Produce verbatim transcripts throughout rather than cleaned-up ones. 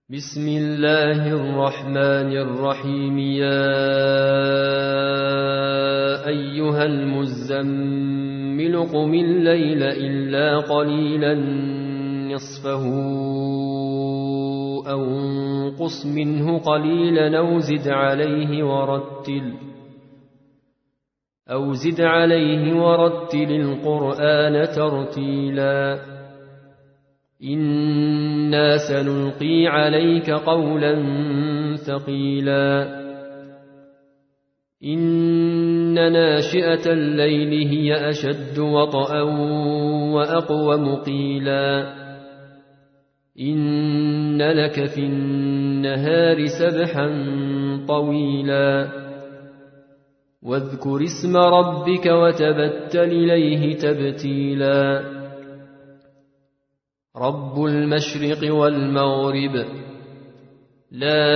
بسم الله الرحمن الرحيم. يا أيها المزمل قم الليل إلا قليلا نصفه أو انقص منه قليلا أو زد عليه ورتل أو زد عليه ورتل القرآن ترتيلا. إنا سنلقي عليك قولا ثقيلا. إن ناشئة الليل هي أشد وطئا وأقوم قيلا. إن لك في النهار سبحا طويلا. واذكر اسم ربك وتبتل إليه تبتيلا. رب المشرق والمغرب لا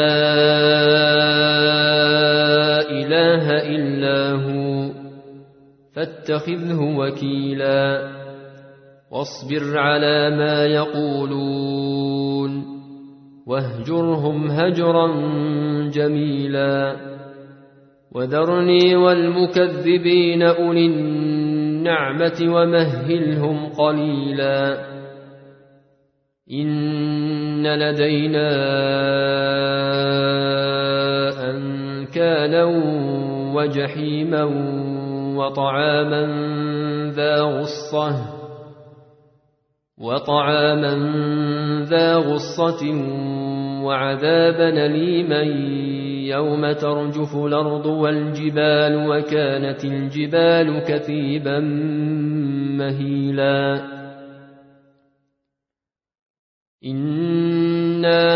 إله إلا هو فاتخذه وكيلا. واصبر على ما يقولون واهجرهم هجرا جميلا. وذرني والمكذبين أولي النعمة ومهلهم قليلا. إن لدينا أنكالا وجحيما وطعاما ذا غصة وطعاما ذا غصة وعذابا أليما يوم ترجف الأرض والجبال وكانت الجبال كثيبا مهيلا. إنا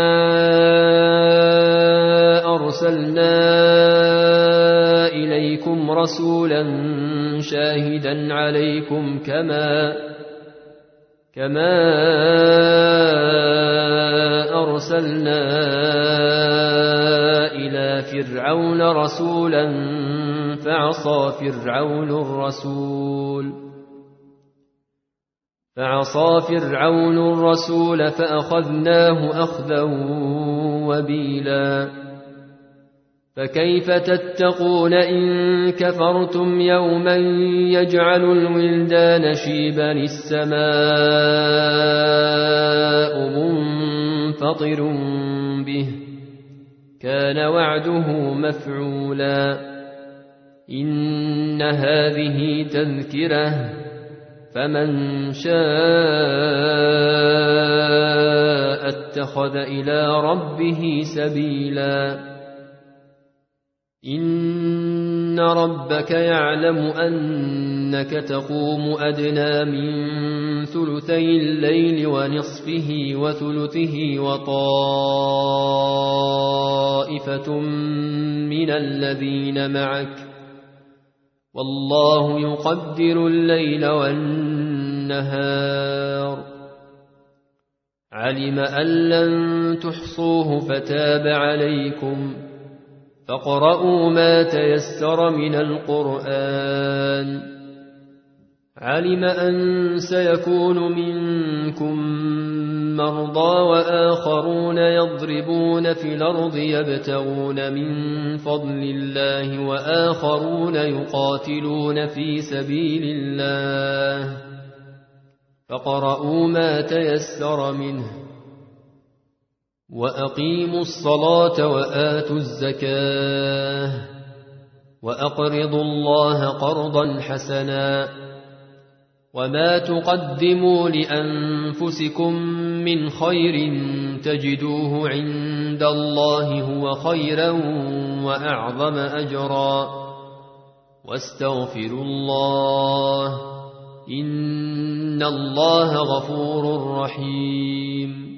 أرسلنا إليكم رسولا شاهدا عليكم كما كما أرسلنا إلى فرعون رسولا فعصى فرعون الرسول فعصى فرعون الرسول فأخذناه أخذا وبيلا. فكيف تتقون إن كفرتم يوما يجعل الولدان شيبا السماء منفطر به كان وعده مفعولا. إن هذه تذكرة فمن شاء اتخذ إلى ربه سبيلا. إن ربك يعلم أنك تقوم أدنى من ثلثي الليل ونصفه وثلثه وطائفة من الذين معك والله يقدر الليل والنهار. علم أن لن تحصوه فتاب عليكم فاقرؤوا ما تيسر من القرآن. علم أن سيكون منكم مرضى وآخرون يضربون في الأرض يبتغون من فضل الله وآخرون يقاتلون في سبيل الله فاقرؤوا ما تيسر منه. وأقيموا الصلاة وآتوا الزكاة وأقرضوا الله قرضا حسنا. وما تقدموا لأنفسكم من خير تجدوه عند الله هو خيرا وأعظم أجرا. واستغفروا الله إن الله غفور رحيم.